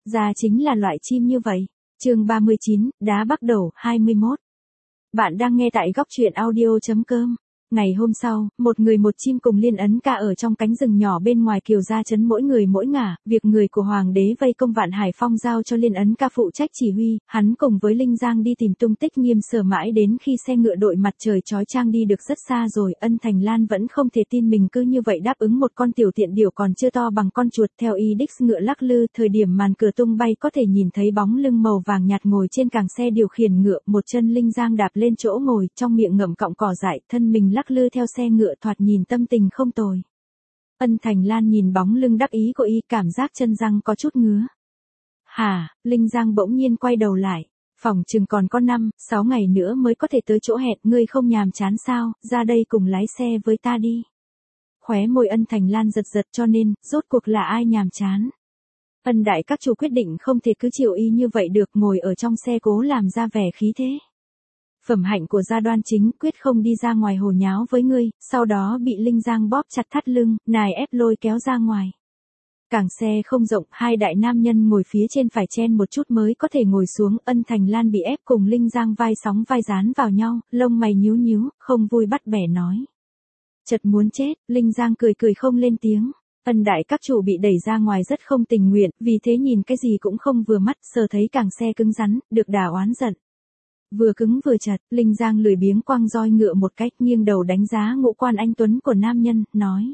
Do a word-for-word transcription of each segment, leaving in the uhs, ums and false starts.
ra chính là loại chim như vậy. Chương ba mươi chín, đá bắt đầu, hai mươi mốt. Bạn đang nghe tại góc truyện audio chấm com. Ngày hôm sau, một người một chim cùng Liên Ấn Ca ở trong cánh rừng nhỏ bên ngoài Kiều Gia trấn mỗi người mỗi ngả, việc người của Hoàng đế vây công Vạn Hải Phong giao cho Liên Ấn Ca phụ trách chỉ huy, hắn cùng với Linh Giang đi tìm tung tích Nghiêm Sở mãi đến khi xe ngựa đội mặt trời chói chang đi được rất xa rồi, Ân Thành Lan vẫn không thể tin mình cứ như vậy đáp ứng một con tiểu tiện điểu còn chưa to bằng con chuột. Theo y đích ngựa lắc lư, thời điểm màn cửa tung bay có thể nhìn thấy bóng lưng màu vàng nhạt ngồi trên càng xe điều khiển ngựa, một chân Linh Giang đạp lên chỗ ngồi, trong miệng ngậm cọng cỏ dại, thân mình lắc lư theo xe ngựa, thoạt nhìn tâm tình không tồi. Ân Thành Lan nhìn bóng lưng đắc ý của y, cảm giác chân răng có chút ngứa. Hả? Linh Giang bỗng nhiên quay đầu lại. Phòng chừng còn có năm, sáu ngày nữa mới có thể tới chỗ hẹn, ngươi không nhàm chán sao, ra đây cùng lái xe với ta đi. Khóe môi Ân Thành Lan giật giật, cho nên, rốt cuộc là ai nhàm chán? Ân đại các chủ quyết định không thể cứ chiều y như vậy được, ngồi ở trong xe cố làm ra vẻ khí thế. Phẩm hạnh của Gia Đoan chính, quyết không đi ra ngoài hồ nháo với ngươi. Sau đó bị Linh Giang bóp chặt thắt lưng, nài ép lôi kéo ra ngoài. Càng xe không rộng, hai đại nam nhân ngồi phía trên phải chen một chút mới có thể ngồi xuống. Ân Thành Lan bị ép cùng Linh Giang vai sóng vai dán vào nhau, lông mày nhíu nhíu, không vui bắt bẻ nói. Chật muốn chết. Linh Giang cười cười không lên tiếng. Ân đại các chủ bị đẩy ra ngoài rất không tình nguyện, vì thế nhìn cái gì cũng không vừa mắt, sờ thấy càng xe cứng rắn, được đà oán giận. Vừa cứng vừa chặt, Linh Giang lười biếng quăng roi ngựa một cách, nghiêng đầu đánh giá ngũ quan anh tuấn của nam nhân, nói.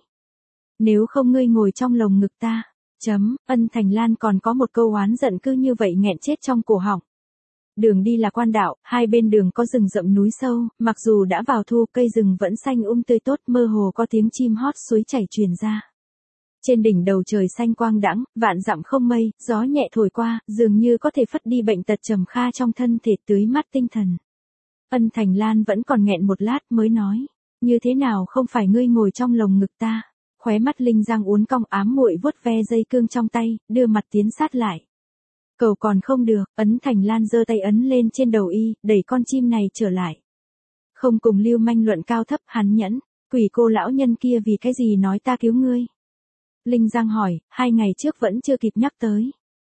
Nếu không ngươi ngồi trong lồng ngực ta. Chấm. Ân Thành Lan còn có một câu oán giận cứ như vậy nghẹn chết trong cổ họng. Đường đi là quan đạo, hai bên đường có rừng rậm núi sâu, mặc dù đã vào thu, cây rừng vẫn xanh um tươi tốt, mơ hồ có tiếng chim hót suối chảy truyền ra. Trên đỉnh đầu trời xanh quang đãng, vạn dặm không mây, gió nhẹ thổi qua, dường như có thể phất đi bệnh tật trầm kha trong thân thể, tưới mát tinh thần. Ân Thành Lan vẫn còn nghẹn một lát mới nói, như thế nào không phải ngươi ngồi trong lồng ngực ta? Khóe mắt Linh Giang uốn cong, ám muội vuốt ve dây cương trong tay, đưa mặt tiến sát lại. Cầu còn không được. Ân Thành Lan giơ tay ấn lên trên đầu y, đẩy con chim này trở lại. Không cùng lưu manh luận cao thấp, hắn nhẫn, quỷ cô lão nhân kia vì cái gì nói ta cứu ngươi? Linh Giang hỏi, hai ngày trước vẫn chưa kịp nhắc tới.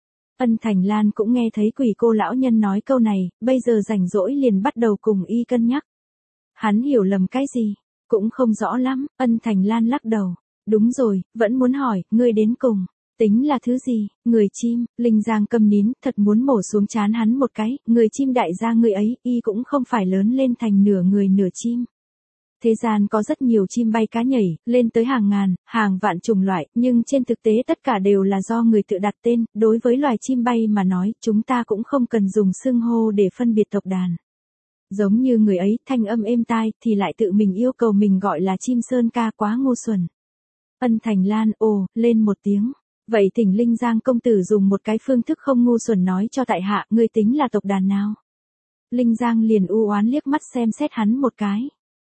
Ân Thành Lan cũng nghe thấy quỷ cô lão nhân nói câu này, bây giờ rảnh rỗi liền bắt đầu cùng y cân nhắc. Hắn hiểu lầm cái gì? Cũng không rõ lắm. Ân Thành Lan lắc đầu. Đúng rồi, vẫn muốn hỏi, ngươi đến cùng. Tính là thứ gì? Người chim. Linh Giang câm nín, thật muốn mổ xuống trán hắn một cái. Người chim đại gia ngươi ấy, y cũng không phải lớn lên thành nửa người nửa chim. Thế gian có rất nhiều chim bay cá nhảy, lên tới hàng ngàn, hàng vạn chủng loại, nhưng trên thực tế tất cả đều là do người tự đặt tên. Đối với loài chim bay mà nói, chúng ta cũng không cần dùng xưng hô để phân biệt tộc đàn. Giống như người ấy, thanh âm êm tai, thì lại tự mình yêu cầu mình gọi là chim sơn ca, quá ngu xuẩn. Ân Thành Lan, ồ, lên một tiếng. Vậy thỉnh Linh Giang công tử dùng một cái phương thức không ngu xuẩn nói cho tại hạ, ngươi tính là tộc đàn nào? Linh Giang liền u oán liếc mắt xem xét hắn một cái.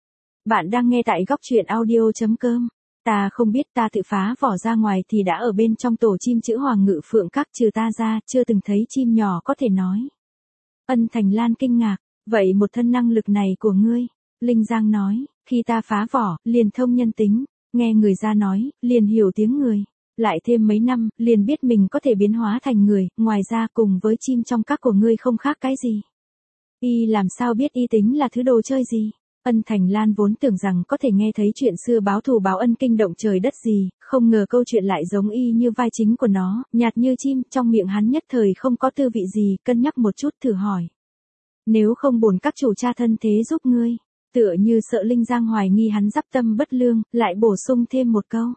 Bạn đang nghe tại góc truyện audio chấm com. Ta không biết, ta tự phá vỏ ra ngoài thì đã ở bên trong tổ chim chữ Hoàng Ngự Phượng Các, trừ ta ra, chưa từng thấy chim nhỏ có thể nói. Ân Thành Lan kinh ngạc, vậy một thân năng lực này của ngươi? Linh Giang nói, khi ta phá vỏ, liền thông nhân tính, nghe người ra nói, liền hiểu tiếng người. Lại thêm mấy năm, liền biết mình có thể biến hóa thành người, ngoài ra cùng với chim trong các của ngươi không khác cái gì. Y làm sao biết y tính là thứ đồ chơi gì? Ân Thành Lan vốn tưởng rằng có thể nghe thấy chuyện xưa báo thù báo ân kinh động trời đất gì, không ngờ câu chuyện lại giống y như vai chính của nó, nhạt như chim, trong miệng hắn nhất thời không có tư vị gì, cân nhắc một chút thử hỏi. Nếu không bổn các chủ cha thân thế giúp ngươi, tựa như sợ Linh Giang hoài nghi hắn dắp tâm bất lương, lại bổ sung thêm một câu.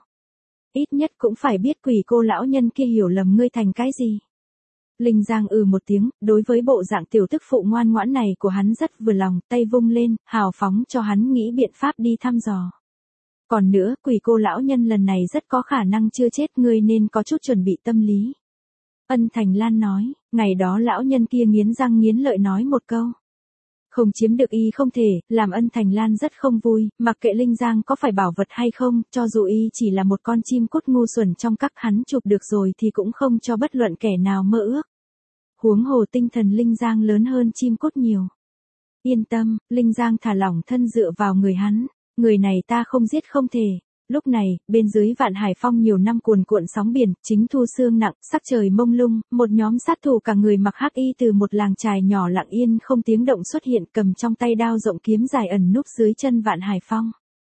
Ít nhất cũng phải biết quỷ cô lão nhân kia hiểu lầm ngươi thành cái gì. Linh Giang ừ một tiếng, đối với bộ dạng tiểu tức phụ ngoan ngoãn này của hắn rất vừa lòng, tay vung lên, hào phóng cho hắn nghĩ biện pháp đi thăm dò. Còn nữa, quỷ cô lão nhân lần này rất có khả năng chưa chết, ngươi nên có chút chuẩn bị tâm lý. Ân Thành Lan nói, ngày đó lão nhân kia nghiến răng nghiến lợi nói một câu. Không chiếm được y không thể, làm Ân Thành Lan rất không vui, mặc kệ Linh Giang có phải bảo vật hay không, cho dù y chỉ là một con chim cút ngu xuẩn trong các hắn chụp được rồi thì cũng không cho bất luận kẻ nào mơ ước. Huống hồ tinh thần Linh Giang lớn hơn chim cút nhiều. Yên tâm, Linh Giang thả lỏng thân dựa vào người hắn, người này ta không giết không thể. Lúc này, bên dưới Vạn Hải Phong nhiều năm cuồn cuộn sóng biển, chính thu sương nặng, sắc trời mông lung, một nhóm sát thủ cả người mặc hắc y từ một làng chài nhỏ lặng yên không tiếng động xuất hiện, cầm trong tay đao rộng kiếm dài ẩn núp dưới chân Vạn Hải Phong.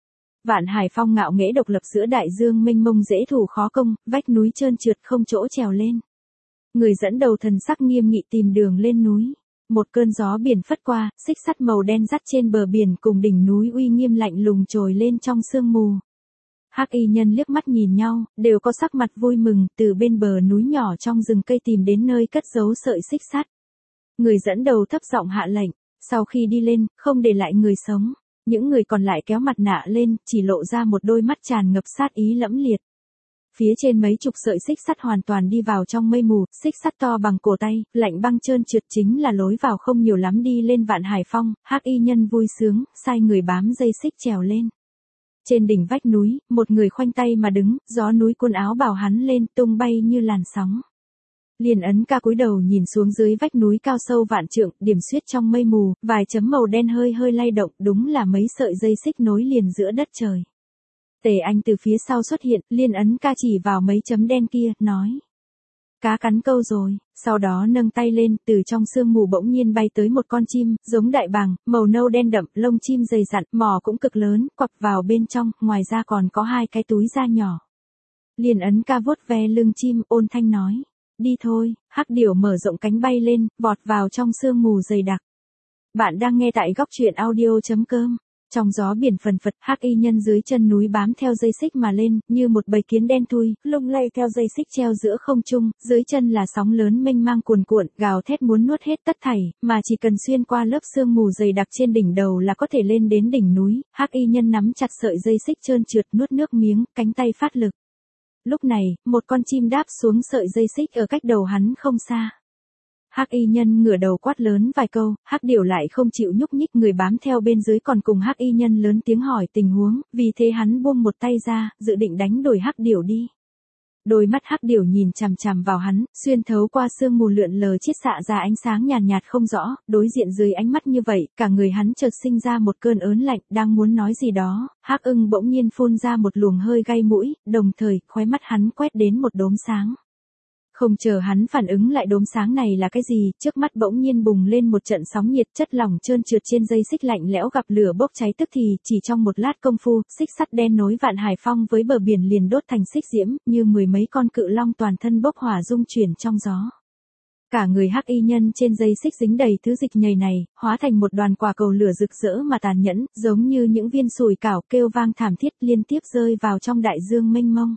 Vạn Hải Phong ngạo nghễ độc lập giữa đại dương mênh mông dễ thủ khó công, vách núi trơn trượt không chỗ trèo lên. Người dẫn đầu thần sắc nghiêm nghị tìm đường lên núi. Một cơn gió biển phất qua, xích sắt màu đen dắt trên bờ biển cùng đỉnh núi uy nghiêm lạnh lùng trồi lên trong sương mù. Hắc y nhân liếc mắt nhìn nhau, đều có sắc mặt vui mừng, từ bên bờ núi nhỏ trong rừng cây tìm đến nơi cất giấu sợi xích sắt. Người dẫn đầu thấp giọng hạ lệnh, sau khi đi lên, không để lại người sống. Những người còn lại kéo mặt nạ lên, chỉ lộ ra một đôi mắt tràn ngập sát ý lẫm liệt. Phía trên mấy chục sợi xích sắt hoàn toàn đi vào trong mây mù, xích sắt to bằng cổ tay, lạnh băng trơn trượt chính là lối vào không nhiều lắm đi lên Vạn Hải Phong. Hắc y nhân vui sướng, sai người bám dây xích trèo lên. Trên đỉnh vách núi, một người khoanh tay mà đứng, gió núi cuốn áo bào hắn lên, tung bay như làn sóng. Liên Ấn Ca cúi đầu nhìn xuống dưới vách núi cao sâu vạn trượng, điểm xuyết trong mây mù, vài chấm màu đen hơi hơi lay động, đúng là mấy sợi dây xích nối liền giữa đất trời. Tề Anh từ phía sau xuất hiện, Liên Ấn Ca chỉ vào mấy chấm đen kia, nói. Cá cắn câu rồi, sau đó nâng tay lên, từ trong sương mù bỗng nhiên bay tới một con chim, giống đại bàng, màu nâu đen đậm, lông chim dày dặn, mỏ cũng cực lớn, quặp vào bên trong, ngoài ra còn có hai cái túi da nhỏ. Liên Ấn Ca vuốt ve lưng chim, ôn thanh nói. Đi thôi. Hắc điểu mở rộng cánh bay lên, vọt vào trong sương mù dày đặc. Bạn đang nghe tại góc truyện audio chấm com. Trong gió biển phần phật, hắc y nhân dưới chân núi bám theo dây xích mà lên, như một bầy kiến đen thui, lung lay theo dây xích treo giữa không trung, dưới chân là sóng lớn mênh mang cuồn cuộn, gào thét muốn nuốt hết tất thảy, mà chỉ cần xuyên qua lớp sương mù dày đặc trên đỉnh đầu là có thể lên đến đỉnh núi. Hắc y nhân nắm chặt sợi dây xích trơn trượt, nuốt nước miếng, cánh tay phát lực. Lúc này, một con chim đáp xuống sợi dây xích ở cách đầu hắn không xa. Hắc y nhân ngửa đầu quát lớn vài câu, hắc điểu lại không chịu nhúc nhích, người bám theo bên dưới còn cùng hắc y nhân lớn tiếng hỏi tình huống, vì thế hắn buông một tay ra, dự định đánh đuổi hắc điểu đi. Đôi mắt hắc điểu nhìn chằm chằm vào hắn, xuyên thấu qua sương mù lượn lờ chiết xạ ra ánh sáng nhàn nhạt, nhạt không rõ, đối diện dưới ánh mắt như vậy, cả người hắn chợt sinh ra một cơn ớn lạnh, đang muốn nói gì đó, hắc ưng bỗng nhiên phun ra một luồng hơi gai mũi, đồng thời, khóe mắt hắn quét đến một đốm sáng. Không chờ hắn phản ứng lại đốm sáng này là cái gì, trước mắt bỗng nhiên bùng lên một trận sóng nhiệt, chất lỏng trơn trượt trên dây xích lạnh lẽo gặp lửa bốc cháy tức thì, chỉ trong một lát công phu, xích sắt đen nối Vạn Hải Phong với bờ biển liền đốt thành xích diễm, như mười mấy con cự long toàn thân bốc hỏa rung chuyển trong gió. Cả người hắc y nhân trên dây xích dính đầy thứ dịch nhầy này, hóa thành một đoàn quả cầu lửa rực rỡ mà tàn nhẫn, giống như những viên sủi cảo kêu vang thảm thiết liên tiếp rơi vào trong đại dương mênh mông.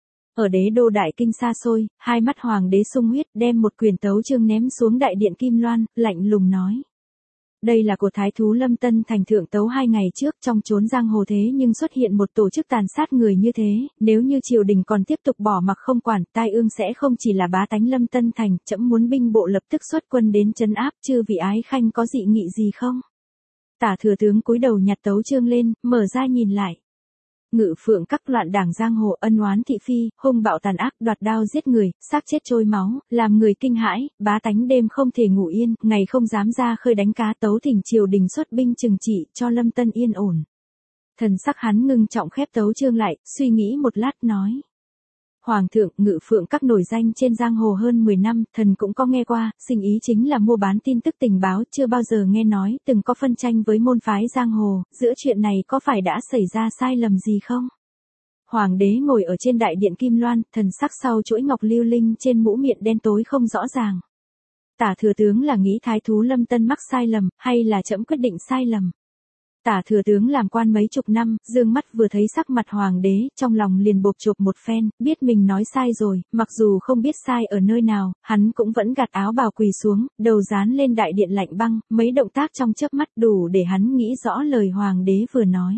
Ở đế đô đại kinh xa xôi, hai mắt hoàng đế sung huyết đem một quyền tấu chương ném xuống đại điện Kim Loan, lạnh lùng nói. Đây là của thái thú Lâm Tân Thành thượng tấu hai ngày trước trong chốn giang hồ thế nhưng xuất hiện một tổ chức tàn sát người như thế, nếu như triều đình còn tiếp tục bỏ mặc không quản, tai ương sẽ không chỉ là bá tánh Lâm Tân Thành, trẫm muốn binh bộ lập tức xuất quân đến trấn áp, chư vị ái khanh có dị nghị gì không? Tả thừa tướng cúi đầu nhặt tấu chương lên, mở ra nhìn lại. Ngự phượng các loạn đảng giang hồ, ân oán thị phi, hung bạo tàn ác, đoạt đao giết người, xác chết trôi máu, làm người kinh hãi, bá tánh đêm không thể ngủ yên, ngày không dám ra khơi đánh cá, tấu thỉnh triều đình xuất binh trừng trị cho Lâm Tân yên ổn. Thần sắc hắn ngưng trọng khép tấu chương lại, suy nghĩ một lát nói. Hoàng thượng, ngự phượng các nổi danh trên giang hồ hơn mười năm, thần cũng có nghe qua, sinh ý chính là mua bán tin tức tình báo, chưa bao giờ nghe nói, từng có phân tranh với môn phái giang hồ, giữa chuyện này có phải đã xảy ra sai lầm gì không? Hoàng đế ngồi ở trên đại điện Kim Loan, thần sắc sau chuỗi ngọc lưu linh trên mũ miệng đen tối không rõ ràng. Tả thừa tướng là nghĩ thái thú Lâm Tân mắc sai lầm, hay là trẫm quyết định sai lầm? Tả thừa tướng làm quan mấy chục năm, dương mắt vừa thấy sắc mặt hoàng đế, trong lòng liền bộp chộp một phen, biết mình nói sai rồi, mặc dù không biết sai ở nơi nào, hắn cũng vẫn gạt áo bào quỳ xuống, đầu dán lên đại điện lạnh băng, mấy động tác trong chớp mắt đủ để hắn nghĩ rõ lời hoàng đế vừa nói.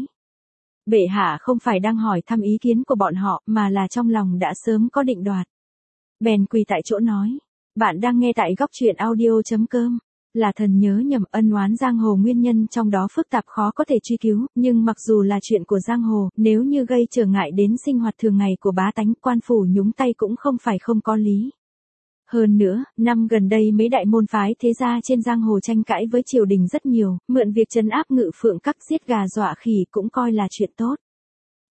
Bệ hạ không phải đang hỏi thăm ý kiến của bọn họ, mà là trong lòng đã sớm có định đoạt. Bèn quỳ tại chỗ nói, bạn đang nghe tại góc truyện audio chấm com. Là thần nhớ nhầm, ân oán giang hồ nguyên nhân trong đó phức tạp khó có thể truy cứu, nhưng mặc dù là chuyện của giang hồ, nếu như gây trở ngại đến sinh hoạt thường ngày của bá tánh, quan phủ nhúng tay cũng không phải không có lý. Hơn nữa, năm gần đây mấy đại môn phái thế gia trên giang hồ tranh cãi với triều đình rất nhiều, mượn việc trấn áp ngự phượng các giết gà dọa khỉ cũng coi là chuyện tốt.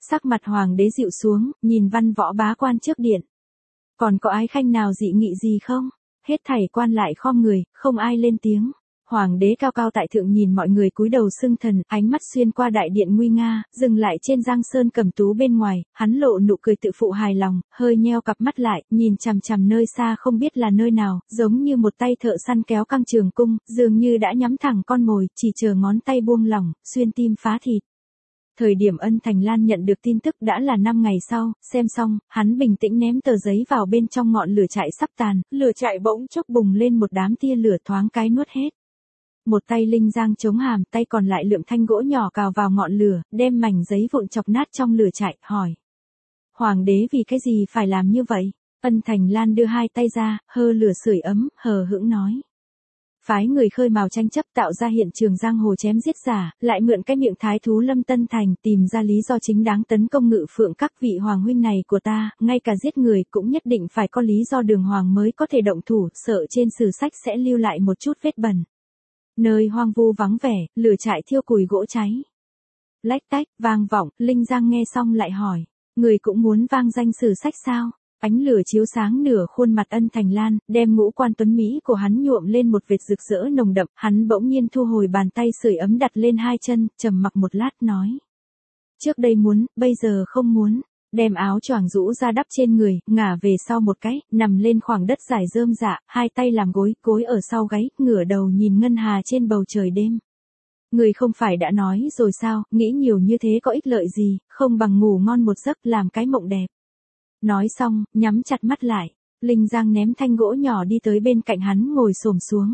Sắc mặt hoàng đế dịu xuống, nhìn văn võ bá quan trước điện. Còn có ái khanh nào dị nghị gì không? Hết thảy quan lại khom người, không ai lên tiếng. Hoàng đế cao cao tại thượng nhìn mọi người cúi đầu xưng thần, ánh mắt xuyên qua đại điện nguy nga, dừng lại trên Giang Sơn Cẩm Tú bên ngoài, hắn lộ nụ cười tự phụ hài lòng, hơi nheo cặp mắt lại, nhìn chằm chằm nơi xa không biết là nơi nào, giống như một tay thợ săn kéo căng trường cung, dường như đã nhắm thẳng con mồi, chỉ chờ ngón tay buông lỏng, xuyên tim phá thịt. Thời điểm Ân Thành Lan nhận được tin tức đã là năm ngày sau, xem xong, hắn bình tĩnh ném tờ giấy vào bên trong ngọn lửa trại sắp tàn, lửa trại bỗng chốc bùng lên một đám tia lửa thoáng cái nuốt hết. Một tay Linh Giang chống hàm, tay còn lại lượm thanh gỗ nhỏ cào vào ngọn lửa, đem mảnh giấy vụn chọc nát trong lửa trại, hỏi. Hoàng đế vì cái gì phải làm như vậy? Ân Thành Lan đưa hai tay ra, hơ lửa sưởi ấm, hờ hững nói. Phái người khơi mào tranh chấp tạo ra hiện trường giang hồ chém giết giả, lại mượn cái miệng thái thú Lâm Tân Thành tìm ra lý do chính đáng tấn công Ngự Phượng các vị hoàng huynh này của ta, ngay cả giết người cũng nhất định phải có lý do đường hoàng mới có thể động thủ, sợ trên sử sách sẽ lưu lại một chút vết bẩn. Nơi hoang vu vắng vẻ, lửa trại thiêu củi gỗ cháy. Lách tách, vang vọng, Linh Giang nghe xong lại hỏi, người cũng muốn vang danh sử sách sao? Ánh lửa chiếu sáng nửa khuôn mặt Ân Thành Lan, đem ngũ quan tuấn Mỹ của hắn nhuộm lên một vệt rực rỡ nồng đậm, hắn bỗng nhiên thu hồi bàn tay sưởi ấm đặt lên hai chân, trầm mặc một lát nói. Trước đây muốn, bây giờ không muốn, đem áo choàng rũ ra đắp trên người, ngả về sau một cái, nằm lên khoảng đất dài rơm rạ, hai tay làm gối, gối ở sau gáy, ngửa đầu nhìn ngân hà trên bầu trời đêm. Người không phải đã nói rồi sao, nghĩ nhiều như thế có ích lợi gì, không bằng ngủ ngon một giấc làm cái mộng đẹp. Nói xong, nhắm chặt mắt lại, Linh Giang ném thanh gỗ nhỏ đi tới bên cạnh hắn ngồi xổm xuống.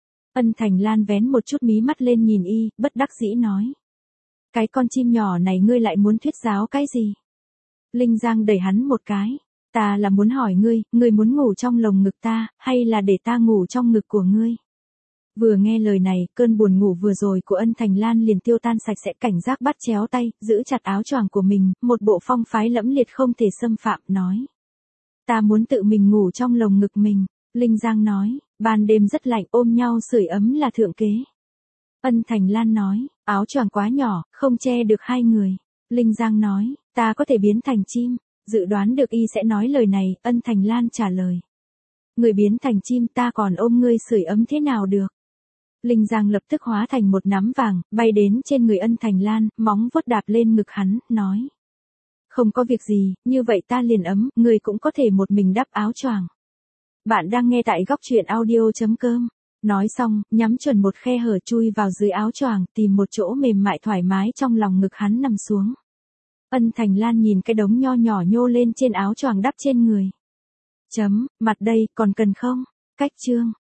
Ân Thành Lan vén một chút mí mắt lên nhìn y, bất đắc dĩ nói. Cái con chim nhỏ này ngươi lại muốn thuyết giáo cái gì? Linh Giang đẩy hắn một cái. Ta là muốn hỏi ngươi, ngươi muốn ngủ trong lồng ngực ta, hay là để ta ngủ trong ngực của ngươi? Vừa nghe lời này, cơn buồn ngủ vừa rồi của Ân Thành Lan liền tiêu tan sạch sẽ, cảnh giác bắt chéo tay, giữ chặt áo choàng của mình, một bộ phong phái lẫm liệt không thể xâm phạm, nói. Ta muốn tự mình ngủ trong lồng ngực mình. Linh Giang nói, ban đêm rất lạnh, ôm nhau sưởi ấm là thượng kế. Ân Thành Lan nói, áo choàng quá nhỏ, không che được hai người. Linh Giang nói, ta có thể biến thành chim. Dự đoán được y sẽ nói lời này, Ân Thành Lan trả lời. Người biến thành chim, ta còn ôm ngươi sưởi ấm thế nào được? Linh Giang lập tức hóa thành một nắm vàng, bay đến trên người Ân Thành Lan, móng vuốt đạp lên ngực hắn, nói. Không có việc gì, như vậy ta liền ấm, người cũng có thể một mình đắp áo choàng. Bạn đang nghe tại góc truyện audio chấm com. Nói xong, nhắm chuẩn một khe hở chui vào dưới áo choàng, tìm một chỗ mềm mại thoải mái trong lòng ngực hắn nằm xuống. Ân Thành Lan nhìn cái đống nho nhỏ nhô lên trên áo choàng đắp trên người. Chấm, mặt đây, còn cần không? Cách chương.